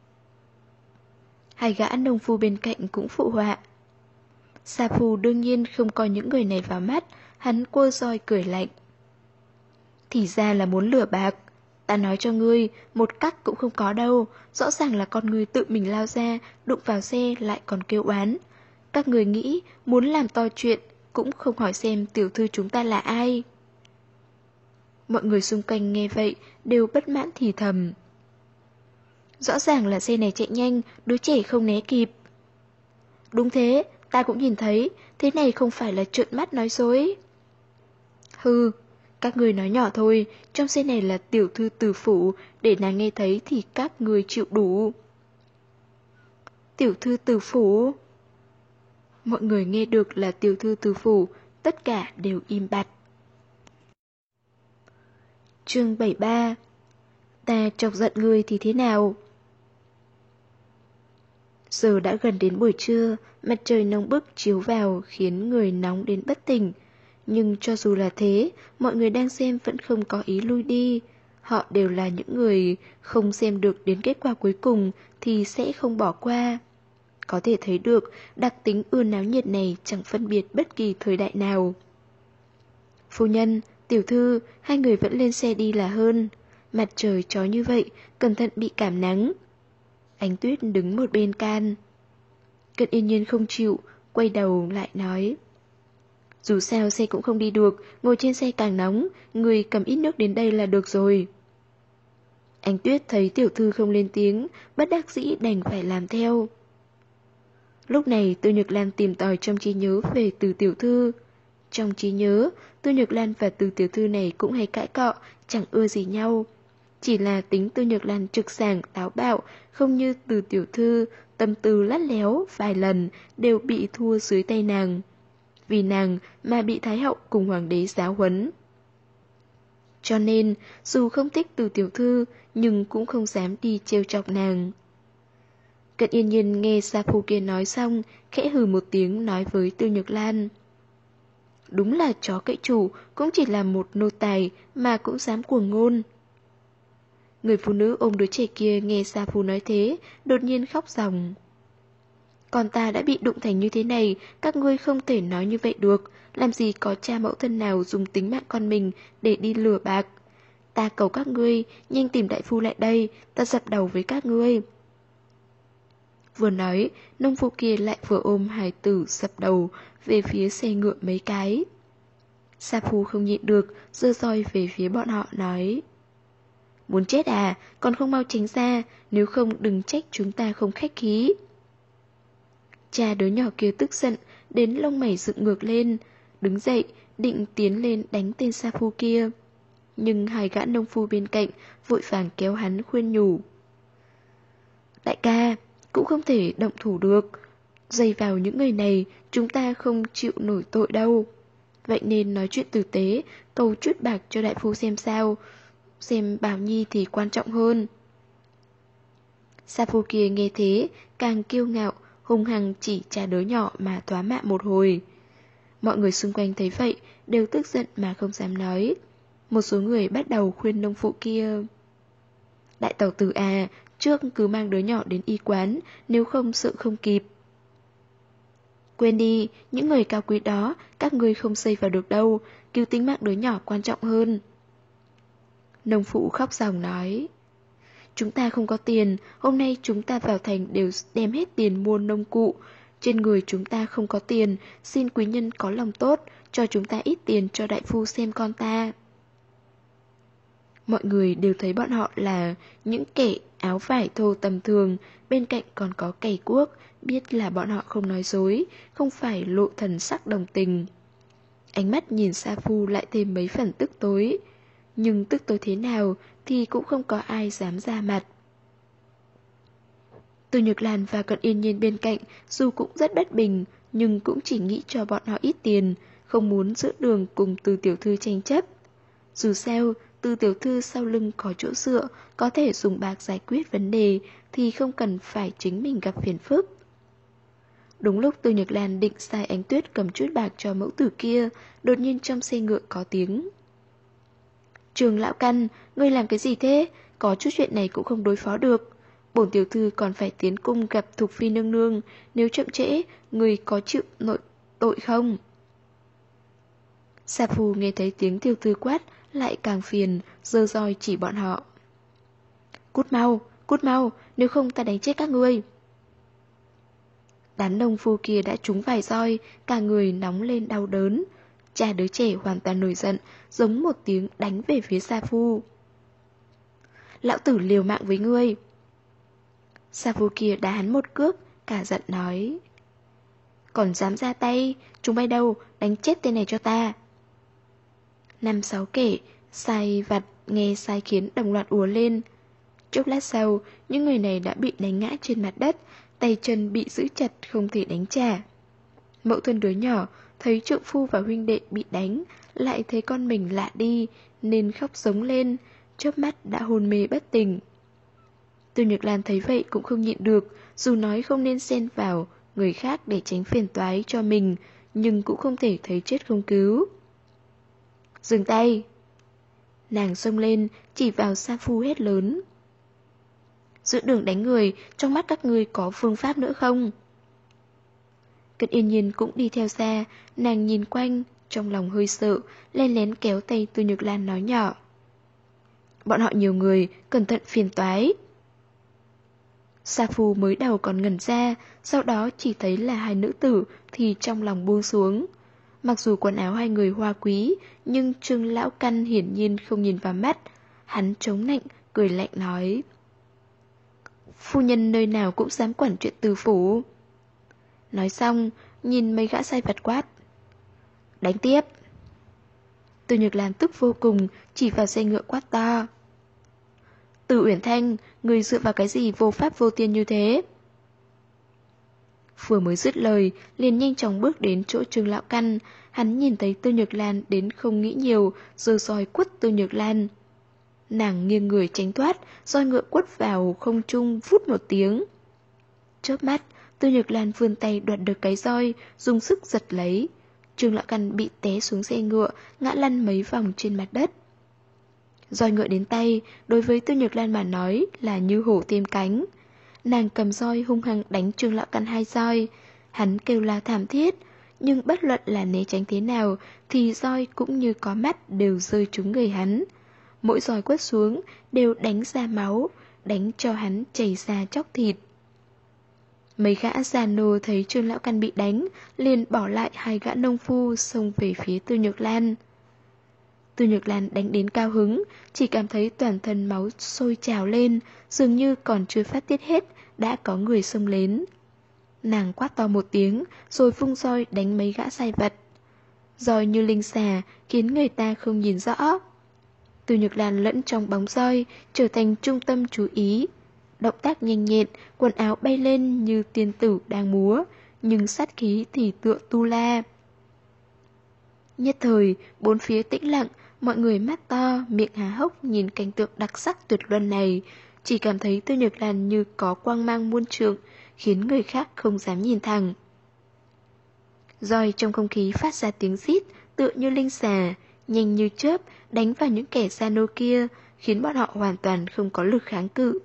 Hai gã nông phu bên cạnh cũng phụ họa. Sa Phu đương nhiên không coi những người này vào mắt, hắn quơ roi cười lạnh. Thì ra là muốn lừa bạc. Ta nói cho ngươi, một cắc cũng không có đâu, rõ ràng là con ngươi tự mình lao ra, đụng vào xe lại còn kêu oán. Các người nghĩ muốn làm to chuyện, cũng không hỏi xem tiểu thư chúng ta là ai. Mọi người xung quanh nghe vậy đều bất mãn thì thầm. Rõ ràng là xe này chạy nhanh, đứa trẻ không né kịp. Đúng thế, ta cũng nhìn thấy, thế này không phải là trợn mắt nói dối. Hừ, các người nói nhỏ thôi, trong xe này là tiểu thư từ phủ, để nàng nghe thấy thì các người chịu đủ. Tiểu thư từ phủ? Mọi người nghe được là tiểu thư từ phủ, tất cả đều im bặt. Chương 73. Ta chọc giận ngươi thì thế nào? Giờ đã gần đến buổi trưa, mặt trời nóng bức chiếu vào khiến người nóng đến bất tỉnh. Nhưng cho dù là thế, mọi người đang xem vẫn không có ý lui đi. Họ đều là những người không xem được đến kết quả cuối cùng thì sẽ không bỏ qua. Có thể thấy được đặc tính ưa náo nhiệt này chẳng phân biệt bất kỳ thời đại nào. Phu nhân, tiểu thư, hai người vẫn lên xe đi là hơn. Mặt trời chói như vậy, cẩn thận bị cảm nắng. Ánh Tuyết đứng một bên can. Cận Yên Nhiên không chịu, quay đầu lại nói. Dù sao xe cũng không đi được, ngồi trên xe càng nóng, người cầm ít nước đến đây là được rồi. Ánh Tuyết thấy tiểu thư không lên tiếng, bất đắc dĩ đành phải làm theo. Lúc này Tư Nhược Lan tìm tòi trong trí nhớ về Từ tiểu thư. Trong trí nhớ, Tư Nhược Lan và Từ tiểu thư này cũng hay cãi cọ, chẳng ưa gì nhau. Chỉ là tính Tư Nhược Lan trực sảng, táo bạo, không như Từ tiểu thư, tâm tư lắt léo, vài lần đều bị thua dưới tay nàng. Vì nàng mà bị Thái hậu cùng hoàng đế giáo huấn. Cho nên, dù không thích Từ tiểu thư, nhưng cũng không dám đi trêu chọc nàng. Cận Yên Nhiên nghe Sa Phu kia nói xong, khẽ hừ một tiếng nói với Tư Nhược Lan. Đúng là chó cậy chủ, cũng chỉ là một nô tài mà cũng dám cuồng ngôn. Người phụ nữ ôm đứa trẻ kia nghe Sa Phu nói thế, đột nhiên khóc ròng. Con ta đã bị đụng thành như thế này, các ngươi không thể nói như vậy được, làm gì có cha mẫu thân nào dùng tính mạng con mình để đi lừa bạc. Ta cầu các ngươi, nhanh tìm đại phu lại đây, ta dập đầu với các ngươi. Vừa nói, nông phu kia lại vừa ôm hài tử dập đầu về phía xe ngựa mấy cái. Sa Phu không nhịn được, giơ roi về phía bọn họ nói. Muốn chết à, còn không mau tránh ra, nếu không đừng trách chúng ta không khách khí. Cha đứa nhỏ kia tức giận, đến lông mày dựng ngược lên, đứng dậy, định tiến lên đánh tên Sa Phu kia. Nhưng hai gã nông phu bên cạnh vội vàng kéo hắn khuyên nhủ. Đại ca, cũng không thể động thủ được. Dây vào những người này, chúng ta không chịu nổi tội đâu. Vậy nên nói chuyện tử tế, cầu chút bạc cho đại phu xem sao. Xem Bảo Nhi thì quan trọng hơn. Sa Phu kia nghe thế, càng kiêu ngạo, hung hăng chỉ cha đứa nhỏ mà tóa mạ một hồi. Mọi người xung quanh thấy vậy, đều tức giận mà không dám nói. Một số người bắt đầu khuyên nông phụ kia. Đại tẩu tử à, trước cứ mang đứa nhỏ đến y quán, nếu không sợ không kịp. Quên đi, những người cao quý đó, các ngươi không xây vào được đâu, cứu tính mạng đứa nhỏ quan trọng hơn. Nông phụ khóc ròng nói: Chúng ta không có tiền, hôm nay chúng ta vào thành đều đem hết tiền mua nông cụ. Trên người chúng ta không có tiền, xin quý nhân có lòng tốt, cho chúng ta ít tiền cho đại phu xem con ta. Mọi người đều thấy bọn họ là những kẻ áo vải thô tầm thường, bên cạnh còn có cày cuốc, biết là bọn họ không nói dối, không phải lộ thần sắc đồng tình. Ánh mắt nhìn Sa Phu lại thêm mấy phần tức tối, nhưng tức tối thế nào thì cũng không có ai dám ra mặt. Từ Nhược Lan và Cận Yên Nhiên bên cạnh dù cũng rất bất bình, nhưng cũng chỉ nghĩ cho bọn họ ít tiền, không muốn giữa đường cùng Từ tiểu thư tranh chấp. Dù sao, Từ tiểu thư sau lưng có chỗ dựa, có thể dùng bạc giải quyết vấn đề thì không cần phải chính mình gặp phiền phức. Đúng lúc Từ Nhược Lan định sai Ánh Tuyết cầm chút bạc cho mẫu tử kia, đột nhiên trong xe ngựa có tiếng: Trường lão căn, ngươi làm cái gì thế? Có chút chuyện này cũng không đối phó được. Bổn tiểu thư còn phải tiến cung gặp Thục Phi nương nương, nếu chậm trễ, ngươi có chịu nội tội không? Sa Phu nghe thấy tiếng tiểu thư quát, lại càng phiền, giơ roi chỉ bọn họ. Cút mau, nếu không ta đánh chết các ngươi. Đám nông phu kia đã trúng vài roi, cả người nóng lên đau đớn. Cha đứa trẻ hoàn toàn nổi giận, giống một tiếng đánh về phía Sa Phu. Lão tử liều mạng với ngươi. Sa Phu kia đá hắn một cước, cả giận nói: Còn dám ra tay, chúng bay đâu, đánh chết tên này cho ta. 5-6 kẻ sai vặt nghe sai khiến đồng loạt ùa lên. Chốc lát sau, những người này đã bị đánh ngã trên mặt đất, tay chân bị giữ chặt không thể đánh trả. Mẫu thân đứa nhỏ thấy trượng phu và huynh đệ bị đánh, lại thấy con mình lạ đi nên khóc giống lên, chớp mắt đã hôn mê bất tỉnh. Từ Nhược Lan thấy vậy cũng không nhịn được, dù nói không nên xen vào người khác để tránh phiền toái cho mình, nhưng cũng không thể thấy chết không cứu. Dừng tay! Nàng xông lên, chỉ vào Sa Phu hét lớn: Giữa đường đánh người, trong mắt các ngươi có phương pháp nữa không? Cận Yên Nhiên cũng đi theo ra, nàng nhìn quanh, trong lòng hơi sợ, len lén kéo tay Từ Nhược Lan nói nhỏ: Bọn họ nhiều người, cẩn thận phiền toái. Sa Phu mới đầu còn ngẩn ra, sau đó chỉ thấy là hai nữ tử thì trong lòng buông xuống. Mặc dù quần áo hai người hoa quý, nhưng Trương lão căn hiển nhiên không nhìn vào mắt. Hắn chống nạnh, cười lạnh nói: Phu nhân nơi nào cũng dám quản chuyện từ phủ. Nói xong, nhìn mấy gã sai vặt quát: Đánh tiếp! Từ Nhược Lan tức vô cùng, chỉ vào xe ngựa quát to: Từ Uyển Thanh, người dựa vào cái gì vô pháp vô tiên như thế? Vừa mới dứt lời, liền nhanh chóng bước đến chỗ Trương lão căn. Hắn nhìn thấy Từ Nhược Lan đến không nghĩ nhiều, giơ roi quất Từ Nhược Lan. Nàng nghiêng người tránh thoát, roi ngựa quất vào không trung vút một tiếng. Chớp mắt, Từ Nhược Lan vươn tay đoạt được cái roi, dùng sức giật lấy. Trương lão căn bị té xuống xe ngựa, ngã lăn mấy vòng trên mặt đất. Roi ngựa đến tay, đối với Từ Nhược Lan mà nói là như hổ thêm cánh. Nàng cầm roi hung hăng đánh Trương lão căn 2 roi. Hắn kêu la thảm thiết, nhưng bất luận là né tránh thế nào thì roi cũng như có mắt đều rơi trúng người hắn. Mỗi roi quất xuống đều đánh ra máu, đánh cho hắn chảy ra chóc thịt. Mấy gã già nô thấy Trương lão căn bị đánh, liền bỏ lại hai gã nông phu xông về phía Từ Nhược Lan. Từ Nhược Lan đánh đến cao hứng, chỉ cảm thấy toàn thân máu sôi trào lên, dường như còn chưa phát tiết hết, đã có người xông đến. Nàng quát to một tiếng, rồi vung roi đánh mấy gã sai vặt. Roi như linh xà, khiến người ta không nhìn rõ. Từ Nhược Lan lẫn trong bóng roi, trở thành trung tâm chú ý. Động tác nhanh nhẹn, quần áo bay lên như tiên tử đang múa, nhưng sát khí thì tựa tu la. Nhất thời, bốn phía tĩnh lặng, mọi người mắt to, miệng há hốc nhìn cảnh tượng đặc sắc tuyệt luân này, chỉ cảm thấy Từ Nhược Lan như có quang mang muôn trượng, khiến người khác không dám nhìn thẳng. Roi trong không khí phát ra tiếng rít, tựa như linh xà, nhanh như chớp, đánh vào những kẻ gia nô kia, khiến bọn họ hoàn toàn không có lực kháng cự.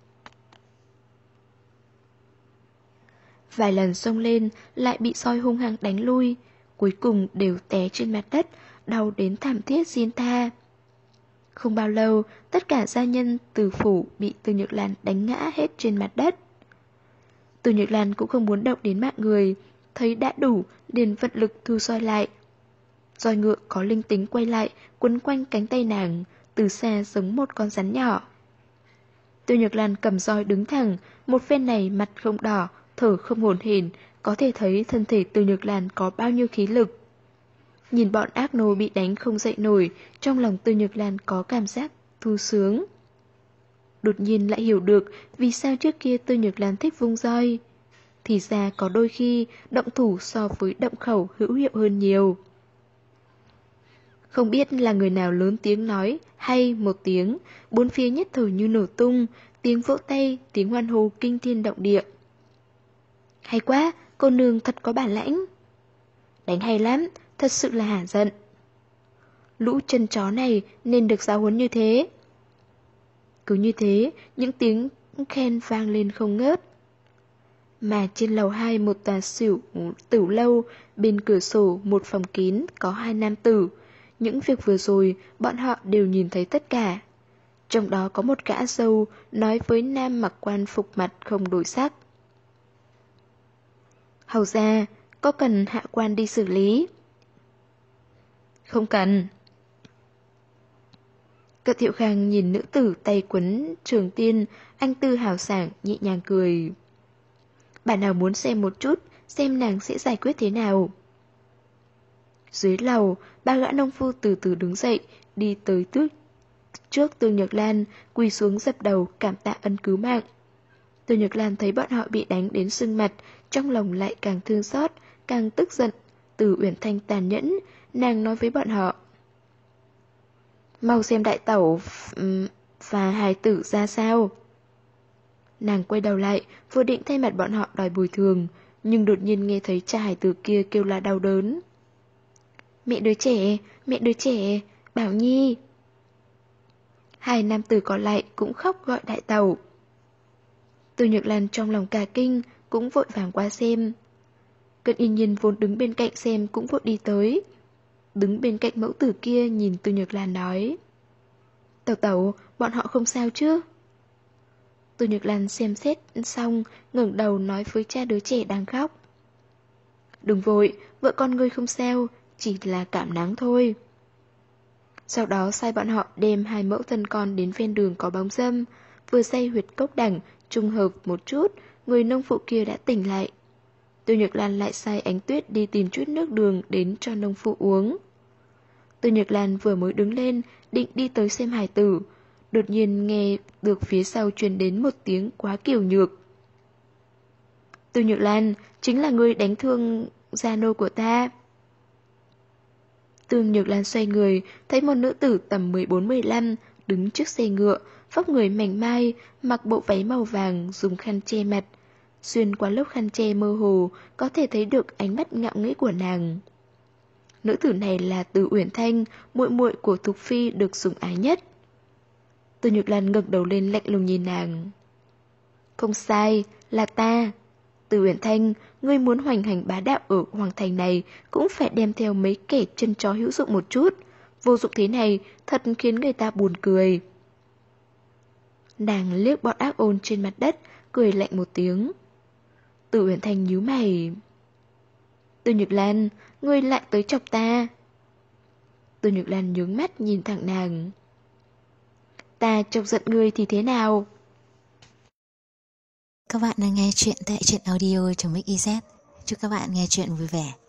Vài lần xông lên, lại bị roi hung hăng đánh lui, cuối cùng đều té trên mặt đất, đau đến thảm thiết xin tha. Không bao lâu, tất cả gia nhân Từ phủ bị Từ Nhược Lan đánh ngã hết trên mặt đất. Từ Nhược Lan cũng không muốn động đến mạng người, thấy đã đủ liền vận lực thu roi lại. Roi ngựa có linh tính quay lại, quấn quanh cánh tay nàng, từ xa giống một con rắn nhỏ. Từ Nhược Lan cầm roi đứng thẳng, một phen này mặt không đỏ, thở không hổn hển, có thể thấy thân thể Từ Nhược Lan có bao nhiêu khí lực. Nhìn bọn ác nô bị đánh không dậy nổi, trong lòng Từ Nhược Lan có cảm giác thư sướng. Đột nhiên lại hiểu được vì sao trước kia Từ Nhược Lan thích vung roi. Thì ra có đôi khi động thủ so với động khẩu hữu hiệu hơn nhiều. Không biết là người nào lớn tiếng nói hay một tiếng, bốn phía nhất thời như nổ tung, tiếng vỗ tay, tiếng hoan hô kinh thiên động địa. Hay quá, cô nương thật có bản lãnh. Đánh hay lắm, thật sự là hả giận. Lũ chân chó này nên được giáo huấn như thế. Cứ như thế, những tiếng khen vang lên không ngớt. Mà trên lầu 2 một tòa tửu lâu, bên cửa sổ một phòng kín có 2 nam tử. Những việc vừa rồi, bọn họ đều nhìn thấy tất cả. Trong đó có một gã dâu nói với nam mặc quan phục mặt không đổi sắc. Hầu ra, có cần hạ quan đi xử lý? Không cần. Cận Thiệu Khang nhìn nữ tử tay quấn trường tiên, anh tư hào sảng, nhẹ nhàng cười. Bản nào muốn xem một chút, xem nàng sẽ giải quyết thế nào. Dưới lầu, ba gã nông phu từ từ đứng dậy, đi tới trước Từ Nhược Lan, quỳ xuống dập đầu cảm tạ ân cứu mạng. Từ Nhược Lan thấy bọn họ bị đánh đến sưng mặt, trong lòng lại càng thương xót, càng tức giận. Từ Uyển Thanh tàn nhẫn, nàng nói với bọn họ. Mau xem đại tẩu và hài tử ra sao. Nàng quay đầu lại, vừa định thay mặt bọn họ đòi bồi thường, nhưng đột nhiên nghe thấy cha hài tử kia kêu la đau đớn. Mẹ đứa trẻ, Bảo Nhi. Hai nam tử còn lại cũng khóc gọi đại tẩu. Từ Nhược Lan trong lòng cả kinh, cũng vội vàng qua xem. Cận Yên Nhiên vốn đứng bên cạnh xem cũng vội đi tới. Đứng bên cạnh mẫu tử kia nhìn Từ Nhược Lan nói. Tẩu, bọn họ không sao chứ? Từ Nhược Lan xem xét xong, ngẩng đầu nói với cha đứa trẻ đang khóc. Đừng vội, vợ con ngươi không sao, chỉ là cảm nắng thôi. Sau đó sai bọn họ đem hai mẫu thân con đến ven đường có bóng râm, vừa xây huyệt cốc đẳng, trùng hợp một chút, người nông phụ kia đã tỉnh lại. Từ Nhược Lan lại sai Ánh Tuyết đi tìm chút nước đường đến cho nông phụ uống. Từ Nhược Lan vừa mới đứng lên, định đi tới xem hài tử, đột nhiên nghe được phía sau truyền đến một tiếng quá kiều nhược. Từ Nhược Lan, chính là người đánh thương gia nô của ta. Từ Nhược Lan xoay người, thấy một nữ tử tầm 14-15 đứng trước xe ngựa, vóc người mảnh mai, mặc bộ váy màu vàng, dùng khăn che mặt. Xuyên qua lớp khăn che mơ hồ, có thể thấy được ánh mắt ngạo nghễ của nàng. Nữ tử này là Từ Uyển Thanh, muội muội của Thục Phi được sủng ái nhất. Từ Nhược Lan ngẩng đầu lên lạnh lùng nhìn nàng. Không sai, là ta. Từ Uyển Thanh, ngươi muốn hoành hành bá đạo ở hoàng thành này cũng phải đem theo mấy kẻ chân chó hữu dụng một chút. Vô dụng thế này thật khiến người ta buồn cười. Nàng liếc bọn ác ôn trên mặt đất, cười lạnh một tiếng. Từ Uyển Thanh nhíu mày. Từ Nhược Lan, ngươi lại tới chọc ta. Từ Nhược Lan nhướng mắt nhìn thẳng nàng. Ta chọc giận ngươi thì thế nào? Các bạn đang nghe chuyện tại truyện audio.mix.iz. Chúc các bạn nghe chuyện vui vẻ.